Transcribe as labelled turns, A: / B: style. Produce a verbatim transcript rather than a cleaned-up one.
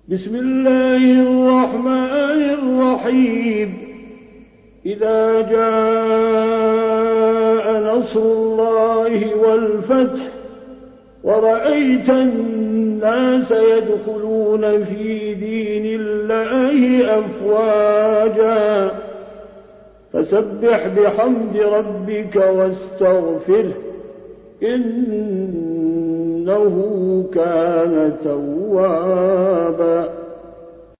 A: بسم الله الرحمن الرحيم إذا جاء نصر الله والفتح ورأيت الناس يدخلون في دين الله أفواجا فسبح بحمد ربك واستغفره إنه كان توابا